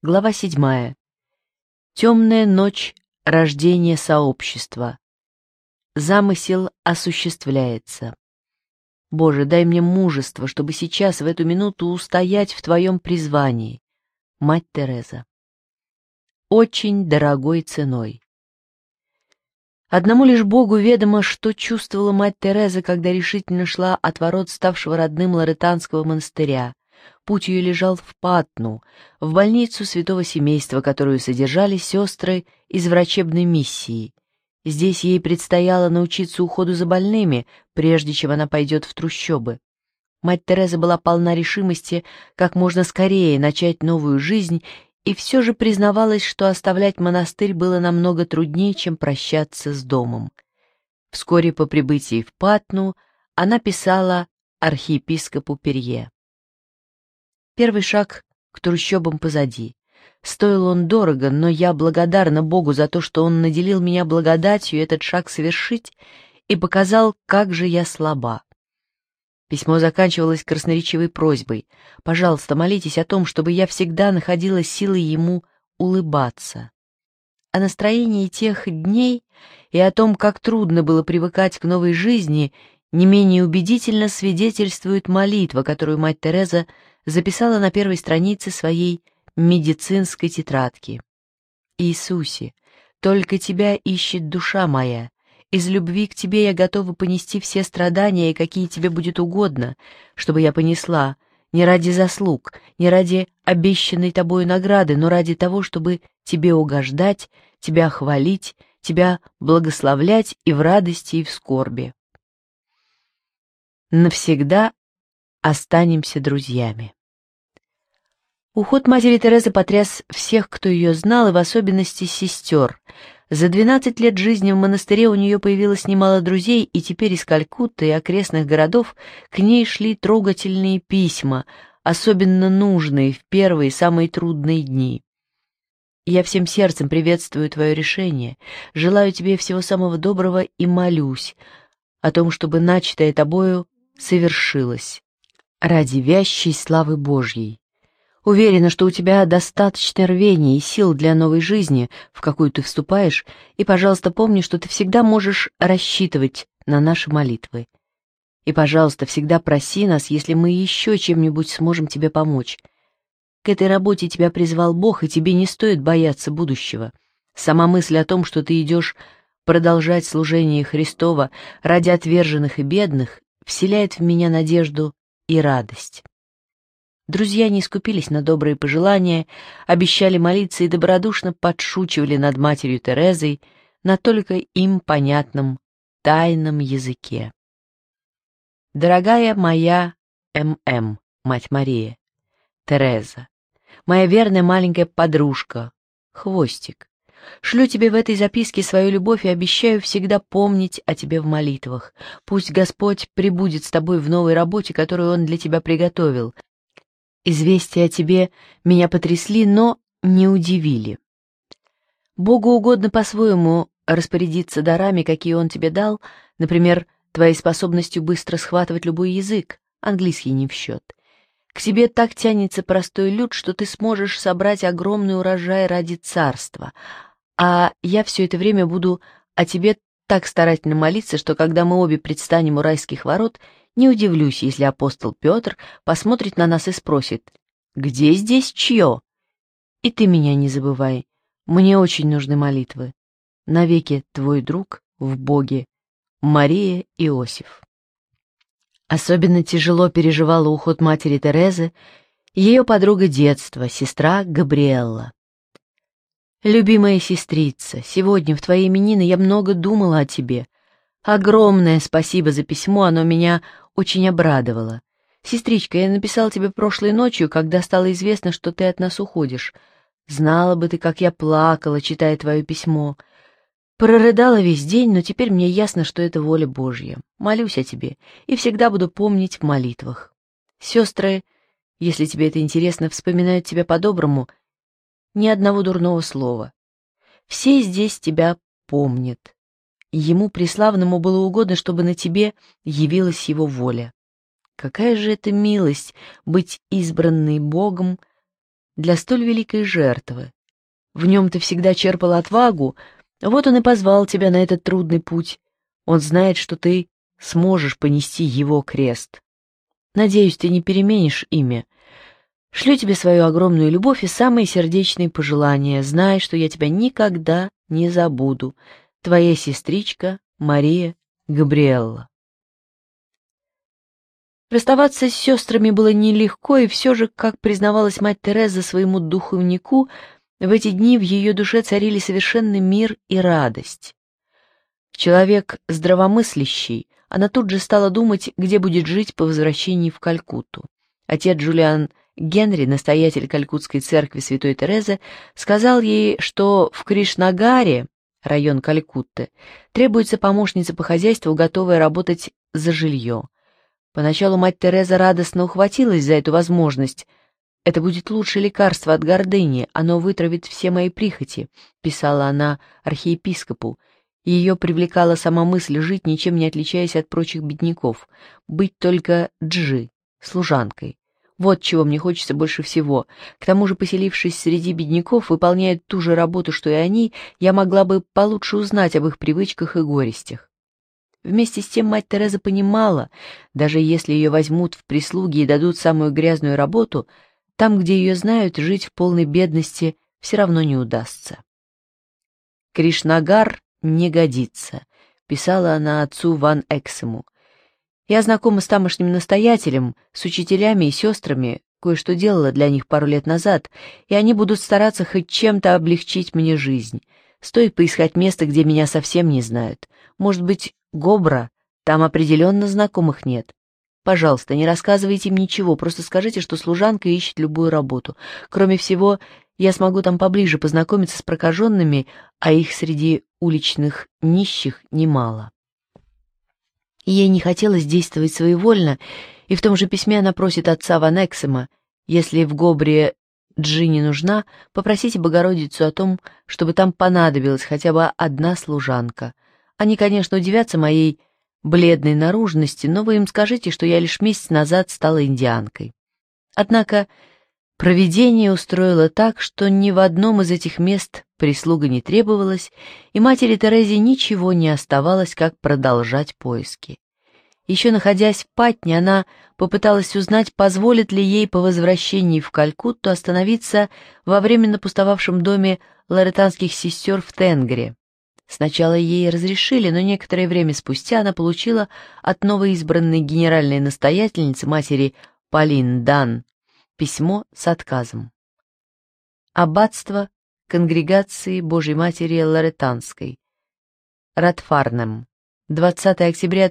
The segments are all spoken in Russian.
Глава 7. Темная ночь рождения сообщества. Замысел осуществляется. Боже, дай мне мужество, чтобы сейчас, в эту минуту, устоять в Твоем призвании. Мать Тереза. Очень дорогой ценой. Одному лишь Богу ведомо, что чувствовала мать Тереза, когда решительно шла от ворот ставшего родным Лоретанского монастыря. Путь ее лежал в Патну, в больницу святого семейства, которую содержали сестры из врачебной миссии. Здесь ей предстояло научиться уходу за больными, прежде чем она пойдет в трущобы. Мать Тереза была полна решимости как можно скорее начать новую жизнь, и все же признавалась, что оставлять монастырь было намного труднее, чем прощаться с домом. Вскоре по прибытии в Патну она писала архиепископу Перье. Первый шаг к трущобам позади. Стоил он дорого, но я благодарна Богу за то, что Он наделил меня благодатью этот шаг совершить и показал, как же я слаба. Письмо заканчивалось красноречивой просьбой: «Пожалуйста, молитесь о том, чтобы я всегда находила силы Ему улыбаться». О настроении тех дней и о том, как трудно было привыкать к новой жизни, не менее убедительно свидетельствует молитва, которую мать Тереза записала на первой странице своей медицинской тетрадки. «Иисусе, только Тебя ищет душа моя. Из любви к Тебе я готова понести все страдания, какие Тебе будет угодно, чтобы я понесла, не ради заслуг, не ради обещанной Тобою награды, но ради того, чтобы Тебе угождать, Тебя хвалить, Тебя благословлять и в радости, и в скорби. Навсегда останемся друзьями». Уход матери Терезы потряс всех, кто ее знал, и в особенности сестер. За 12 лет жизни в монастыре у нее появилось немало друзей, и теперь из Калькутты и окрестных городов к ней шли трогательные письма, особенно нужные в первые, самые трудные дни. «Я всем сердцем приветствую твое решение, желаю тебе всего самого доброго и молюсь о том, чтобы начатое тобою совершилось ради вящей славы Божьей. Уверена, что у тебя достаточно рвения и сил для новой жизни, в какую ты вступаешь, и, пожалуйста, помни, что ты всегда можешь рассчитывать на наши молитвы. И, пожалуйста, всегда проси нас, если мы еще чем-нибудь сможем тебе помочь. К этой работе тебя призвал Бог, и тебе не стоит бояться будущего. Сама мысль о том, что ты идешь продолжать служение Христова ради отверженных и бедных, вселяет в меня надежду и радость». Друзья не скупились на добрые пожелания, обещали молиться и добродушно подшучивали над матерью Терезой на только им понятном тайном языке. «Дорогая моя М.М., мать Мария, Тереза, моя верная маленькая подружка, Хвостик, шлю тебе в этой записке свою любовь и обещаю всегда помнить о тебе в молитвах. Пусть Господь пребудет с тобой в новой работе, которую Он для тебя приготовил. Известия о тебе меня потрясли, но не удивили. Богу угодно по-своему распорядиться дарами, какие Он тебе дал, например, твоей способностью быстро схватывать любой язык, английский не в счет. К тебе так тянется простой люд, что ты сможешь собрать огромный урожай ради царства, а я все это время буду о тебе так старательно молиться, что когда мы обе предстанем у райских ворот, не удивлюсь, если апостол Петр посмотрит на нас и спросит: «Где здесь чье?» И ты меня не забывай, мне очень нужны молитвы. Навеки твой друг в Боге, Мария Иосиф. Особенно тяжело переживала уход матери Терезы ее подруга детства, сестра Габриэлла. «Любимая сестрица, сегодня в твои именины я много думала о тебе. Огромное спасибо за письмо, оно меня очень обрадовало. Сестричка, я написал тебе прошлой ночью, когда стало известно, что ты от нас уходишь. Знала бы ты, как я плакала, читая твое письмо. Прорыдала весь день, но теперь мне ясно, что это воля Божья. Молюсь о тебе и всегда буду помнить в молитвах. Сестры, если тебе это интересно, вспоминают тебя по-доброму, ни одного дурного слова. Все здесь тебя помнят. Ему, преславному, было угодно, чтобы на тебе явилась его воля. Какая же это милость быть избранной Богом для столь великой жертвы. В нем ты всегда черпал отвагу, вот он и позвал тебя на этот трудный путь. Он знает, что ты сможешь понести его крест. Надеюсь, ты не переменишь имя. Шлю тебе свою огромную любовь и самые сердечные пожелания. Знай, что я тебя никогда не забуду. Твоя сестричка Мария Габриэлла. Расставаться с сестрами было нелегко, и все же, как признавалась мать Тереза своему духовнику, в эти дни в ее душе царили совершенный мир и радость. Человек здравомыслящий, она тут же стала думать, где будет жить по возвращении в Калькутту. Отец Джулиан Генри, настоятель Калькуттской церкви святой Терезы, сказал ей, что в Кришнагаре, район Калькутты, требуется помощница по хозяйству, готовая работать за жилье. Поначалу мать Тереза радостно ухватилась за эту возможность. «Это будет лучшее лекарство от гордыни, оно вытравит все мои прихоти», — писала она архиепископу. Ее привлекала сама мысль жить, ничем не отличаясь от прочих бедняков, быть только джи, служанкой. Вот чего мне хочется больше всего. К тому же, поселившись среди бедняков, выполняя ту же работу, что и они, я могла бы получше узнать об их привычках и горестях. Вместе с тем мать Тереза понимала, даже если ее возьмут в прислуги и дадут самую грязную работу, там, где ее знают, жить в полной бедности все равно не удастся. «Кришнагар не годится», — писала она отцу Ван Эксему. «Я знакома с тамошним настоятелем, с учителями и сестрами, кое-что делала для них пару лет назад, и они будут стараться хоть чем-то облегчить мне жизнь. Стоит поискать место, где меня совсем не знают. Может быть, Гобра, там определенно знакомых нет. Пожалуйста, не рассказывайте им ничего, просто скажите, что служанка ищет любую работу. Кроме всего, я смогу там поближе познакомиться с прокаженными, а их среди уличных нищих немало». Ей не хотелось действовать своевольно, и в том же письме она просит отца Ван Эксема, если в Гобре Джи не нужна, попросите Богородицу о том, чтобы там понадобилась хотя бы одна служанка. Они, конечно, удивятся моей бледной наружности, но вы им скажите, что я лишь месяц назад стала индианкой. Однако провидение устроило так, что ни в одном из этих мест прислуга не требовалась, и матери Терезе ничего не оставалось, как продолжать поиски. Еще находясь в Патне, она попыталась узнать, позволит ли ей по возвращении в Калькутту остановиться во временно пустовавшем доме лоретанских сестер в Тенгере. Сначала ей разрешили, но некоторое время спустя она получила от новоизбранной генеральной настоятельницы матери Полин Дан письмо с отказом. Аббатство Конгрегации Божьей Матери Лоретанской. Ратфарнем. 20 октября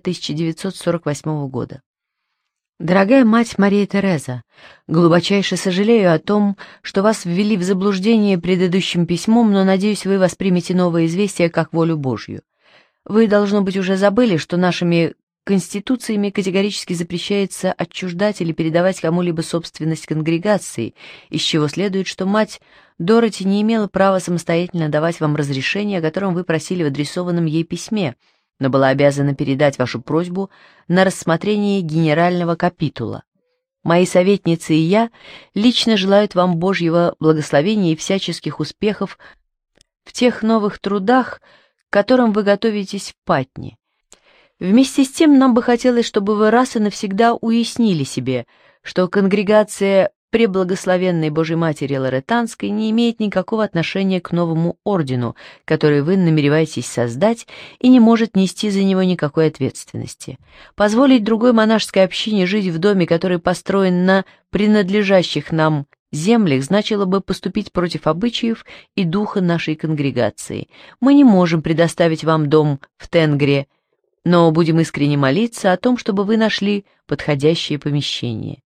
1948 года. Дорогая мать Мария Тереза, глубочайше сожалею о том, что вас ввели в заблуждение предыдущим письмом, но, надеюсь, вы воспримете новое известие как волю Божью. Вы, должно быть, уже забыли, что нашими конституциями категорически запрещается отчуждать или передавать кому-либо собственность конгрегации, из чего следует, что мать Дороти не имела права самостоятельно давать вам разрешение, о котором вы просили в адресованном ей письме, но была обязана передать вашу просьбу на рассмотрение генерального капитула. Мои советницы и я лично желают вам Божьего благословения и всяческих успехов в тех новых трудах, к которым вы готовитесь в Патне. Вместе с тем нам бы хотелось, чтобы вы раз и навсегда уяснили себе, что конгрегация Преблагословенной Божьей Матери Лоретанской не имеет никакого отношения к новому ордену, который вы намереваетесь создать, и не может нести за него никакой ответственности. Позволить другой монашеской общине жить в доме, который построен на принадлежащих нам землях, значило бы поступить против обычаев и духа нашей конгрегации. Мы не можем предоставить вам дом в Тенгере, но будем искренне молиться о том, чтобы вы нашли подходящее помещение.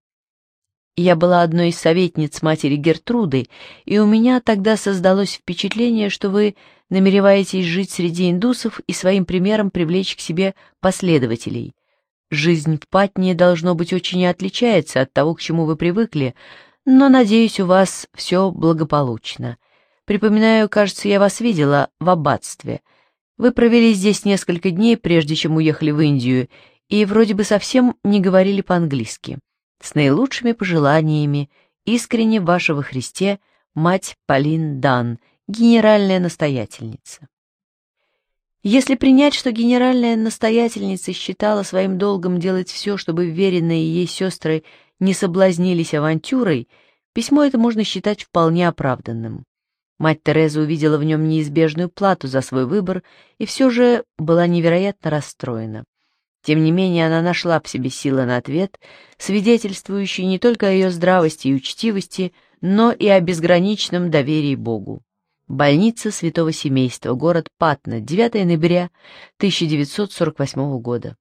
Я была одной из советниц матери Гертруды, и у меня тогда создалось впечатление, что вы намереваетесь жить среди индусов и своим примером привлечь к себе последователей. Жизнь в Патне, должно быть, очень отличается от того, к чему вы привыкли, но, надеюсь, у вас все благополучно. Припоминаю, кажется, я вас видела в аббатстве. Вы провели здесь несколько дней, прежде чем уехали в Индию, и вроде бы совсем не говорили по-английски. С наилучшими пожеланиями Искренне ваша во Христе мать Полин Дан, генеральная настоятельница. Если принять, что генеральная настоятельница считала своим долгом делать все, чтобы веренные ей сестры не соблазнились авантюрой, письмо это можно считать вполне оправданным. Мать Тереза увидела в нем неизбежную плату за свой выбор и все же была невероятно расстроена. Тем не менее, она нашла в себе силы на ответ, свидетельствующий не только о ее здравости и учтивости, но и о безграничном доверии Богу. Больница Святого Семейства, город Патна, 9 ноября 1948 года.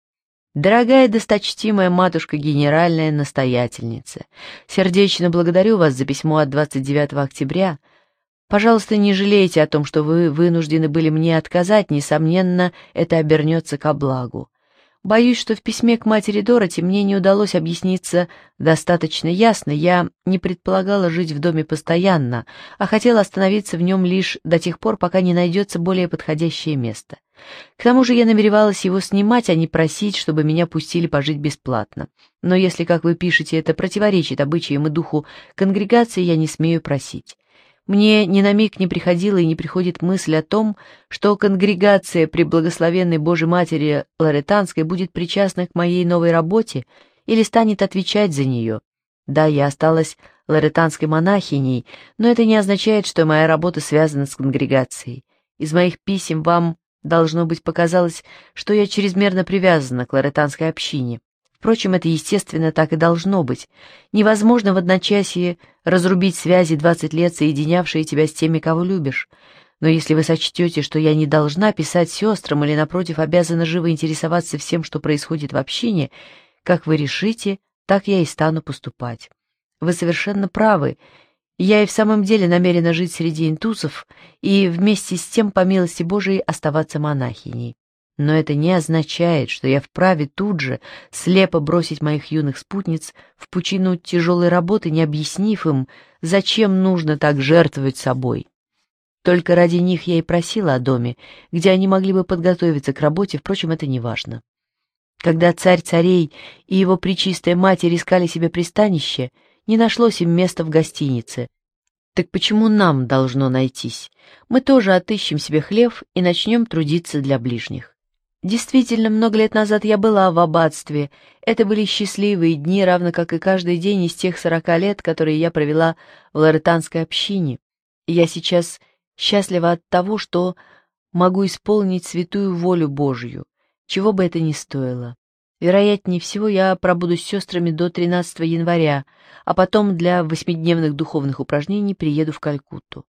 Дорогая досточтимая матушка генеральная настоятельница, сердечно благодарю вас за письмо от 29 октября. Пожалуйста, не жалейте о том, что вы вынуждены были мне отказать, несомненно, это обернется ко благу. Боюсь, что в письме к матери Дороти мне не удалось объясниться достаточно ясно, я не предполагала жить в доме постоянно, а хотела остановиться в нем лишь до тех пор, пока не найдется более подходящее место. К тому же я намеревалась его снимать, а не просить, чтобы меня пустили пожить бесплатно. Но если, как вы пишете, это противоречит обычаям и духу конгрегации, я не смею просить. Мне ни на миг не приходила и не приходит мысль о том, что конгрегация при благословенной Божьей Матери Лоретанской будет причастна к моей новой работе или станет отвечать за нее. Да, я осталась лоретанской монахиней, но это не означает, что моя работа связана с конгрегацией. Из моих писем вам, должно быть, показалось, что я чрезмерно привязана к лоретанской общине. Впрочем, это, естественно, так и должно быть. Невозможно в одночасье разрубить связи 20 лет, соединявшие тебя с теми, кого любишь. Но если вы сочтете, что я не должна писать сестрам или, напротив, обязана живо интересоваться всем, что происходит в общине, как вы решите, так я и стану поступать. Вы совершенно правы. Я и в самом деле намерена жить среди интусов и вместе с тем, по милости Божией, оставаться монахиней. Но это не означает, что я вправе тут же слепо бросить моих юных спутниц в пучину тяжелой работы, не объяснив им, зачем нужно так жертвовать собой. Только ради них я и просила о доме, где они могли бы подготовиться к работе, впрочем, это не важно. Когда царь царей и его пречистая матерь искали себе пристанище, не нашлось им места в гостинице. Так почему нам должно найтись? Мы тоже отыщем себе хлев и начнем трудиться для ближних. Действительно, много лет назад я была в аббатстве. Это были счастливые дни, равно как и каждый день из тех 40 лет, которые я провела в лоретанской общине. И я сейчас счастлива от того, что могу исполнить святую волю Божью, чего бы это ни стоило. Вероятнее всего, я пробуду с сестрами до 13 января, а потом для 8-дневных духовных упражнений приеду в Калькутту.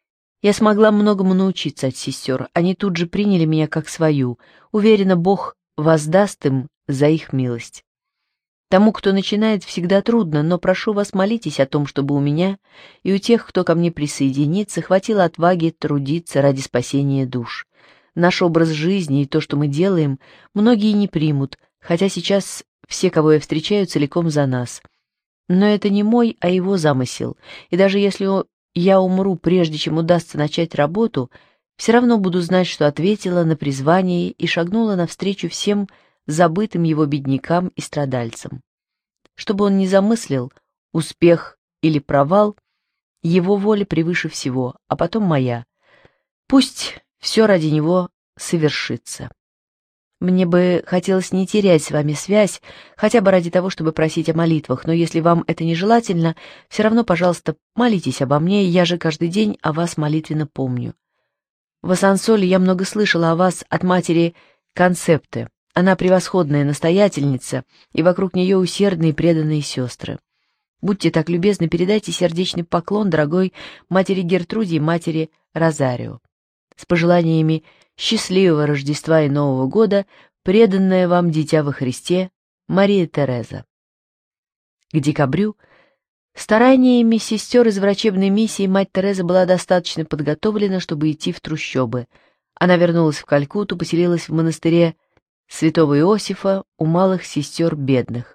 Я смогла многому научиться от сестер, они тут же приняли меня как свою. Уверена, Бог воздаст им за их милость. Тому, кто начинает, всегда трудно, но прошу вас, молитесь о том, чтобы у меня и у тех, кто ко мне присоединится, хватило отваги трудиться ради спасения душ. Наш образ жизни и то, что мы делаем, многие не примут, хотя сейчас все, кого я встречаю, целиком за нас. Но это не мой, а его замысел, и даже если я умру, прежде чем удастся начать работу, все равно буду знать, что ответила на призвание и шагнула навстречу всем забытым его беднякам и страдальцам. Что бы он ни замыслил, успех или провал, его воля превыше всего, а потом моя. Пусть все ради него совершится. Мне бы хотелось не терять с вами связь, хотя бы ради того, чтобы просить о молитвах, но если вам это нежелательно, все равно, пожалуйста, молитесь обо мне, я же каждый день о вас молитвенно помню. В Асансоле я много слышала о вас от матери Концепте. Она превосходная настоятельница, и вокруг нее усердные и преданные сестры. Будьте так любезны, передайте сердечный поклон дорогой матери Гертруде и матери Розарио. С пожеланиями счастливого Рождества и Нового года, преданная вам дитя во Христе, Мария Тереза. К декабрю стараниями сестер из врачебной миссии мать Тереза была достаточно подготовлена, чтобы идти в трущобы. Она вернулась в Калькутту, поселилась в монастыре святого Иосифа у малых сестер бедных.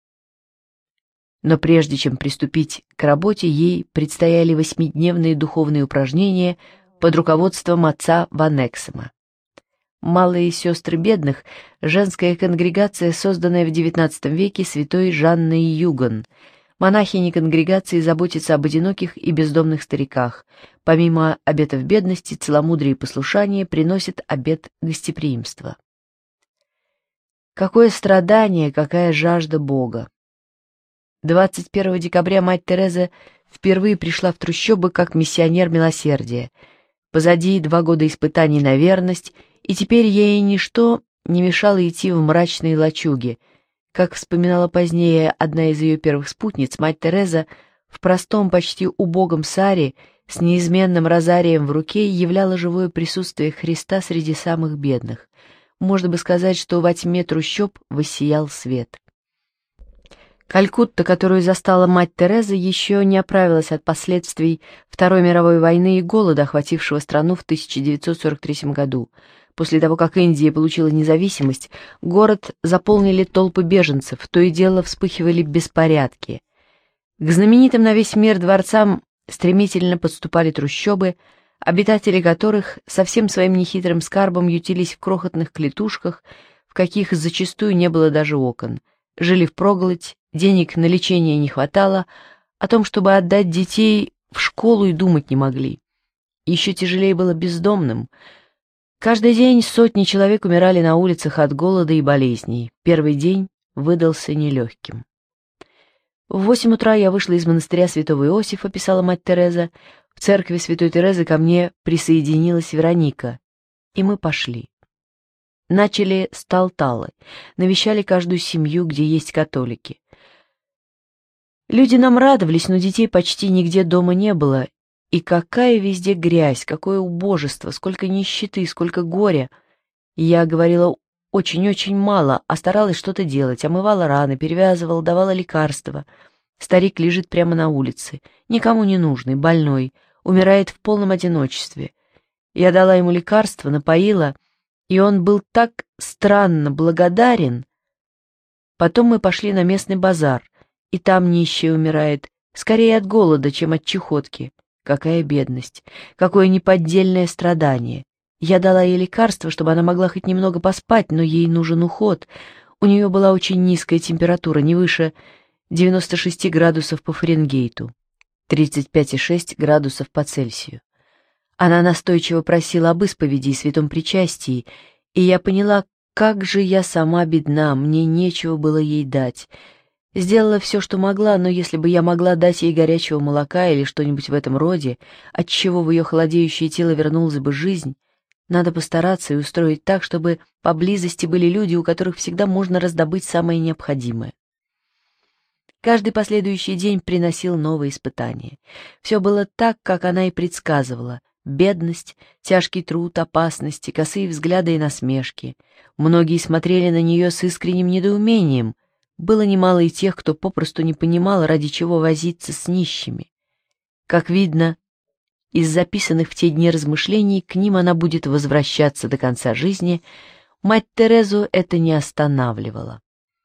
Но прежде чем приступить к работе, ей предстояли 8-дневные духовные упражнения под руководством отца Ван Эксема. Малые сестры бедных — женская конгрегация, созданная в XIX веке святой Жанной Юган. Монахини конгрегации заботятся об одиноких и бездомных стариках. Помимо обетов бедности, целомудрия и послушания приносят обет гостеприимства. Какое страдание, какая жажда Бога! 21 декабря мать Тереза впервые пришла в трущобы как миссионер милосердия. Позади 2 года испытаний на верность, и теперь ей ничто не мешало идти в мрачные лачуги. Как вспоминала позднее одна из ее первых спутниц, мать Тереза в простом, почти убогом саре с неизменным розарием в руке являла живое присутствие Христа среди самых бедных. Можно бы сказать, что во тьме трущоб воссиял свет. Калькутта, которую застала мать Тереза, еще не оправилась от последствий Второй мировой войны и голода, охватившего страну в 1943 году. После того, как Индия получила независимость, город заполнили толпы беженцев, то и дело вспыхивали беспорядки. К знаменитым на весь мир дворцам стремительно подступали трущобы, обитатели которых со всем своим нехитрым скарбом ютились в крохотных клетушках, в каких зачастую не было даже окон, жили впроголодь, денег на лечение не хватало, о том, чтобы отдать детей в школу, и думать не могли. Еще тяжелее было бездомным. Каждый день сотни человек умирали на улицах от голода и болезней. Первый день выдался нелегким. В 8 утра я вышла из монастыря святого Иосифа, писала мать Тереза. В церкви святой Терезы ко мне присоединилась Вероника, и мы пошли. Начали с Талталы, навещали каждую семью, где есть католики. Люди нам радовались, но детей почти нигде дома не было. И какая везде грязь, какое убожество, сколько нищеты, сколько горя. Я говорила очень-очень мало, а старалась что-то делать, омывала раны, перевязывала, давала лекарства. Старик лежит прямо на улице, никому не нужный, больной, умирает в полном одиночестве. Я дала ему лекарство, напоила, и он был так странно благодарен. Потом мы пошли на местный базар, и там нищий умирает, скорее от голода, чем от чахотки. Какая бедность, какое неподдельное страдание. Я дала ей лекарство, чтобы она могла хоть немного поспать, но ей нужен уход. У нее была очень низкая температура, не выше 96 градусов по Фаренгейту, 35,6 градусов по Цельсию. Она настойчиво просила об исповеди и святом причастии, и я поняла, как же я сама бедна, мне нечего было ей дать. Сделала все, что могла, но если бы я могла дать ей горячего молока или что-нибудь в этом роде, отчего в ее холодеющее тело вернулась бы жизнь, надо постараться и устроить так, чтобы поблизости были люди, у которых всегда можно раздобыть самое необходимое. Каждый последующий день приносил новые испытания. Все было так, как она и предсказывала. Бедность, тяжкий труд, опасности, косые взгляды и насмешки. Многие смотрели на нее с искренним недоумением. Было немало и тех, кто попросту не понимал, ради чего возиться с нищими. Как видно, из записанных в те дни размышлений к ним она будет возвращаться до конца жизни, мать Терезу это не останавливало.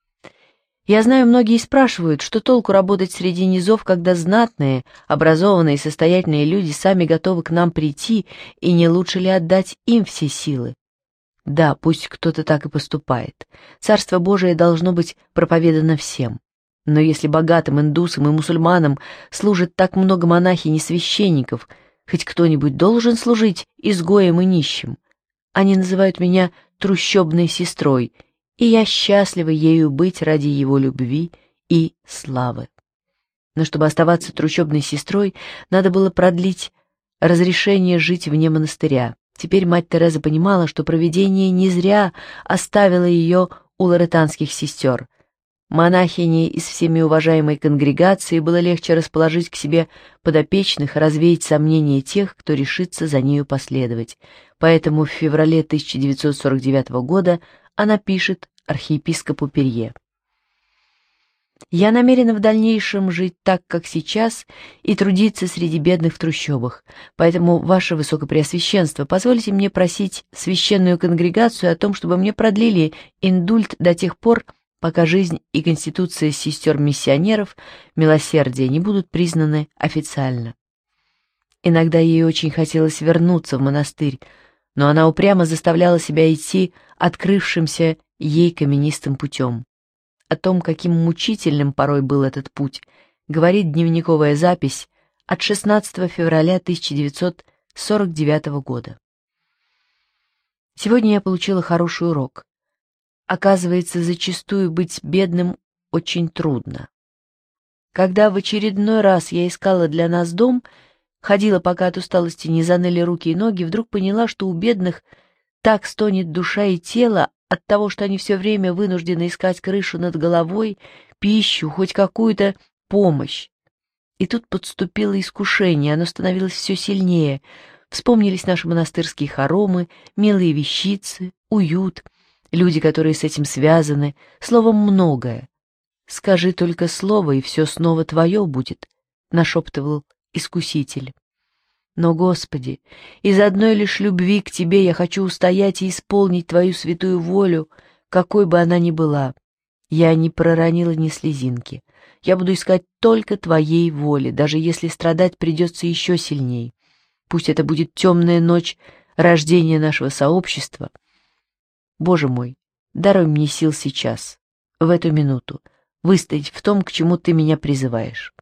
Я знаю, многие спрашивают, что толку работать среди низов, когда знатные, образованные, состоятельные люди сами готовы к нам прийти, и не лучше ли отдать им все силы? Да, пусть кто-то так и поступает. Царство Божие должно быть проповедано всем. Но если богатым индусам и мусульманам служит так много монахинь и священников, хоть кто-нибудь должен служить изгоям и нищим. Они называют меня трущобной сестрой, и я счастлива ею быть ради его любви и славы. Но чтобы оставаться трущобной сестрой, надо было продлить разрешение жить вне монастыря. Теперь мать Тереза понимала, что провидение не зря оставило ее у лоретанских сестер. Монахине из всеми уважаемой конгрегации было легче расположить к себе подопечных, развеять сомнения тех, кто решится за нею последовать. Поэтому в феврале 1949 года она пишет архиепископу Перье: «Я намерена в дальнейшем жить так, как сейчас, и трудиться среди бедных в трущобах. Поэтому, ваше высокопреосвященство, позвольте мне просить священную конгрегацию о том, чтобы мне продлили индульт до тех пор, пока жизнь и конституция сестер-миссионеров милосердия не будут признаны официально». Иногда ей очень хотелось вернуться в монастырь, но она упрямо заставляла себя идти открывшимся ей каменистым путем. О том, каким мучительным порой был этот путь, говорит дневниковая запись от 16 февраля 1949 года. Сегодня я получила хороший урок. Оказывается, зачастую быть бедным очень трудно. Когда в очередной раз я искала для нас дом, ходила, пока от усталости не заныли руки и ноги, вдруг поняла, что у бедных так стонет душа и тело от того, что они все время вынуждены искать крышу над головой, пищу, хоть какую-то помощь. И тут подступило искушение, оно становилось все сильнее. Вспомнились наши монастырские хоромы, милые вещицы, уют, люди, которые с этим связаны, словом, многое. «Скажи только слово, и все снова твое будет», — нашептывал Искуситель. Но, Господи, из одной лишь любви к Тебе я хочу устоять и исполнить Твою святую волю, какой бы она ни была. Я не проронила ни слезинки. Я буду искать только Твоей воли, даже если страдать придется еще сильней. Пусть это будет темная ночь рождения нашего сообщества. Боже мой, даруй мне сил сейчас, в эту минуту, выстоять в том, к чему Ты меня призываешь.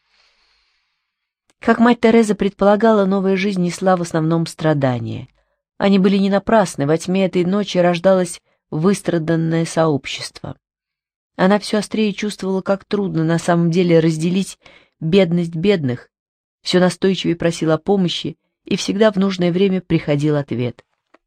Как мать Тереза предполагала, новая жизнь несла в основном страдания. Они были не напрасны, во тьме этой ночи рождалось выстраданное сообщество. Она все острее чувствовала, как трудно на самом деле разделить бедность бедных, все настойчивее просила о помощи, и всегда в нужное время приходил ответ.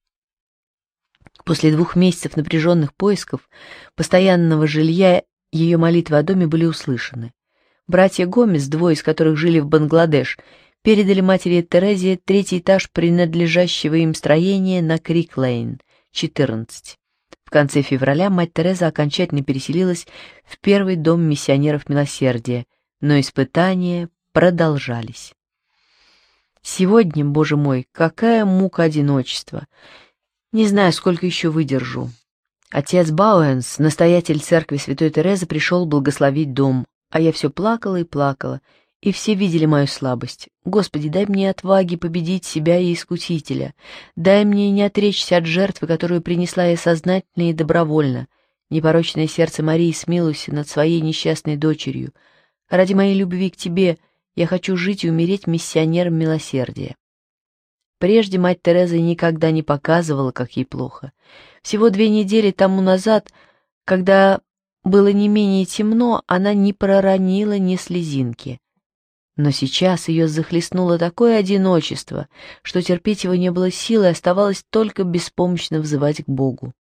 После 2 месяцев напряженных поисков, постоянного жилья, ее молитвы о доме были услышаны. Братья Гомес, 2 из которых жили в Бангладеш, передали матери Терезе 3-й этаж принадлежащего им строения на Крик-Лейн, 14. В конце февраля мать Тереза окончательно переселилась в первый дом миссионеров милосердия, но испытания продолжались. Сегодня, Боже мой, какая мука одиночества! Не знаю, сколько еще выдержу. Отец Бауэнс, настоятель церкви Святой Терезы, пришел благословить дом, а я все плакала и плакала, и все видели мою слабость. Господи, дай мне отваги победить себя и Искусителя. Дай мне не отречься от жертвы, которую принесла я сознательно и добровольно. Непорочное сердце Марии смилуйся над своей несчастной дочерью. Ради моей любви к Тебе я хочу жить и умереть миссионером милосердия. Прежде мать Тереза никогда не показывала, как ей плохо. Всего 2 недели тому назад, когда было не менее темно, она не проронила ни слезинки. Но сейчас ее захлестнуло такое одиночество, что терпеть его не было сил, и оставалось только беспомощно взывать к Богу.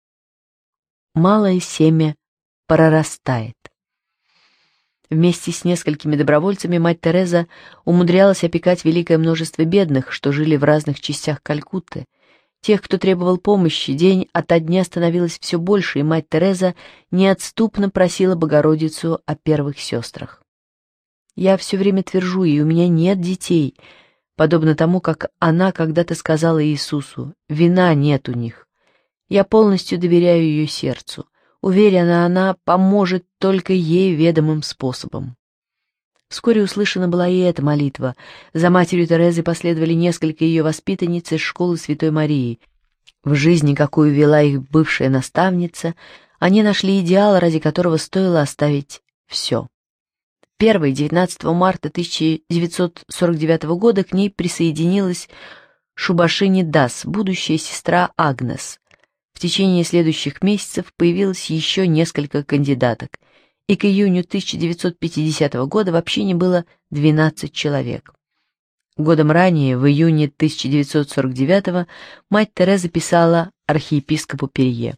Малое семя прорастает. Вместе с несколькими добровольцами мать Тереза умудрялась опекать великое множество бедных, что жили в разных частях Калькутты. Тех, кто требовал помощи, день ото дня становилось все больше, и мать Тереза неотступно просила Богородицу о первых сестрах. Я все время твержу ей, у меня нет детей, подобно тому, как она когда-то сказала Иисусу, вина нет у них. Я полностью доверяю ее сердцу. Уверена, она поможет только ей ведомым способом. Вскоре услышана была и эта молитва. За матерью Терезы последовали несколько ее воспитанниц из школы Святой Марии. В жизни, какую вела их бывшая наставница, они нашли идеал, ради которого стоило оставить все. Первой, 19 марта 1949 года, к ней присоединилась Шубашини Дас, будущая сестра Агнес. В течение следующих месяцев появилось еще несколько кандидаток, и к июню 1950 года в общине было 12 человек. Годом ранее, в июне 1949, мать Тереза писала архиепископу Перье: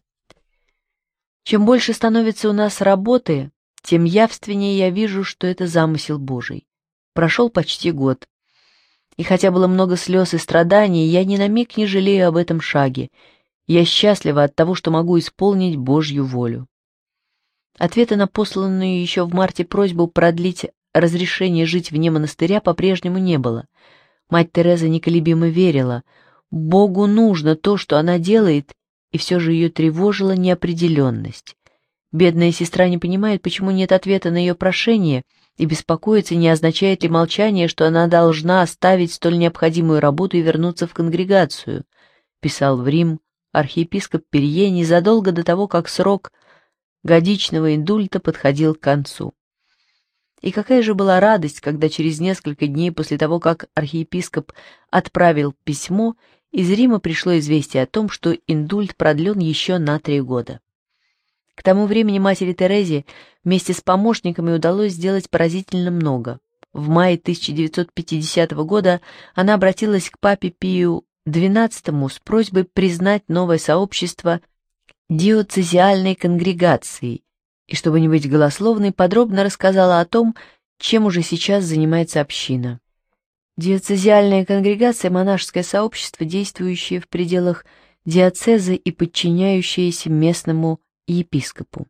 «Чем больше становится у нас работы, тем явственнее я вижу, что это замысел Божий. Прошел почти год, и хотя было много слез и страданий, я ни на миг не жалею об этом шаге. Я счастлива от того, что могу исполнить Божью волю». Ответа на посланную еще в марте просьбу продлить разрешение жить вне монастыря по-прежнему не было. Мать Тереза неколебимо верила, Богу нужно то, что она делает, и все же ее тревожила неопределенность. Бедная сестра не понимает, почему нет ответа на ее прошение, и беспокоится, не означает ли молчание, что она должна оставить столь необходимую работу и вернуться в конгрегацию, писал в Рим архиепископ Перье незадолго до того, как срок годичного индульта подходил к концу. И какая же была радость, когда через несколько дней после того, как архиепископ отправил письмо, из Рима пришло известие о том, что индульт продлен еще на 3 года. К тому времени матери Терезе вместе с помощниками удалось сделать поразительно много. В мае 1950 года она обратилась к папе Пию XII с просьбой признать новое сообщество диоцезиальной конгрегацией, и, чтобы не быть голословной, подробно рассказала о том, чем уже сейчас занимается община. Диоцезиальная конгрегация — монашеское сообщество, действующее в пределах диоцеза и подчиняющееся местному епископу.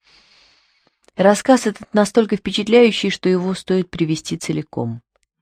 Рассказ этот настолько впечатляющий, что его стоит привести целиком.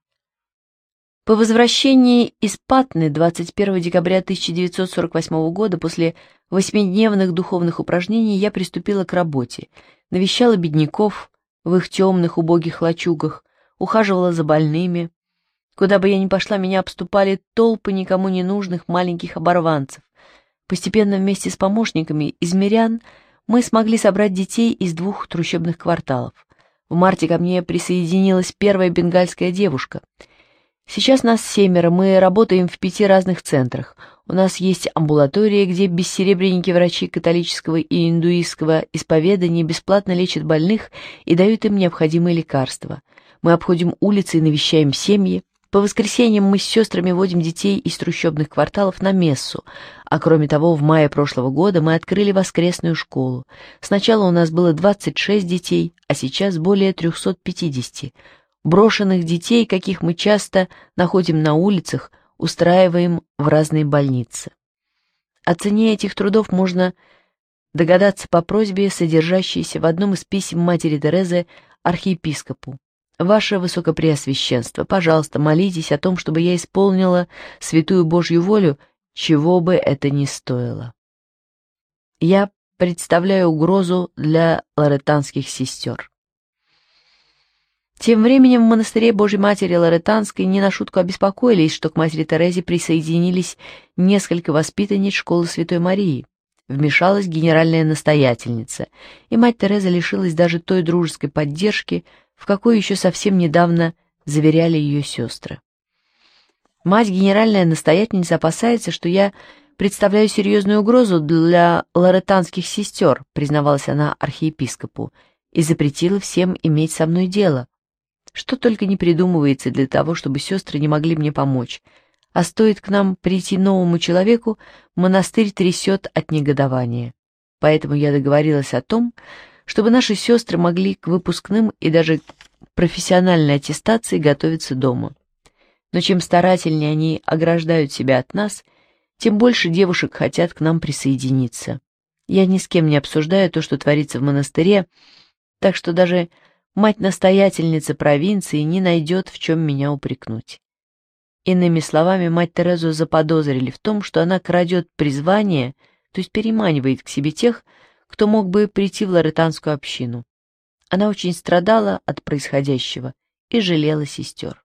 По возвращении из Патны 21 декабря 1948 года после 8-дневных духовных упражнений я приступила к работе, навещала бедняков в их темных убогих лачугах, ухаживала за больными. Куда бы я ни пошла, меня обступали толпы никому не нужных маленьких оборванцев. Постепенно вместе с помощниками из мирян мы смогли собрать детей из 2 трущобных кварталов. В марте ко мне присоединилась первая бенгальская девушка. Сейчас нас 7, мы работаем в 5 разных центрах. У нас есть амбулатория, где бессеребренники врачи католического и индуистского исповедания бесплатно лечат больных и дают им необходимые лекарства. Мы обходим улицы и навещаем семьи. По воскресеньям мы с сестрами водим детей из трущобных кварталов на мессу, а кроме того, в мае прошлого года мы открыли воскресную школу. Сначала у нас было 26 детей, а сейчас более 350. Брошенных детей, каких мы часто находим на улицах, устраиваем в разные больницы. О цене этих трудов можно догадаться по просьбе, содержащейся в одном из писем матери Терезы архиепископу. «Ваше Высокопреосвященство, пожалуйста, молитесь о том, чтобы я исполнила святую Божью волю, чего бы это ни стоило. Я представляю угрозу для лоретанских сестер». Тем временем в монастыре Божьей Матери Лоретанской не на шутку обеспокоились, что к матери Терезе присоединились несколько воспитанниц школы Святой Марии. Вмешалась генеральная настоятельница, и мать Тереза лишилась даже той дружеской поддержки, в какой еще совсем недавно заверяли ее сестры. Мать генеральная настоятельница опасается, что я представляю серьезную угрозу для лоретанских сестер, признавалась она архиепископу, и запретила всем иметь со мной дело. Что только не придумывается для того, чтобы сестры не могли мне помочь, а стоит к нам прийти новому человеку, монастырь трясет от негодования. Поэтому я договорилась о том, чтобы наши сестры могли к выпускным и даже к профессиональной аттестации готовиться дома. Но чем старательнее они ограждают себя от нас, тем больше девушек хотят к нам присоединиться. Я ни с кем не обсуждаю то, что творится в монастыре, так что даже мать-настоятельница провинции не найдет, в чем меня упрекнуть. Иными словами, мать Терезу заподозрили в том, что она крадет призвание, то есть переманивает к себе тех, кто мог бы прийти в лоретанскую общину. Она очень страдала от происходящего и жалела сестер.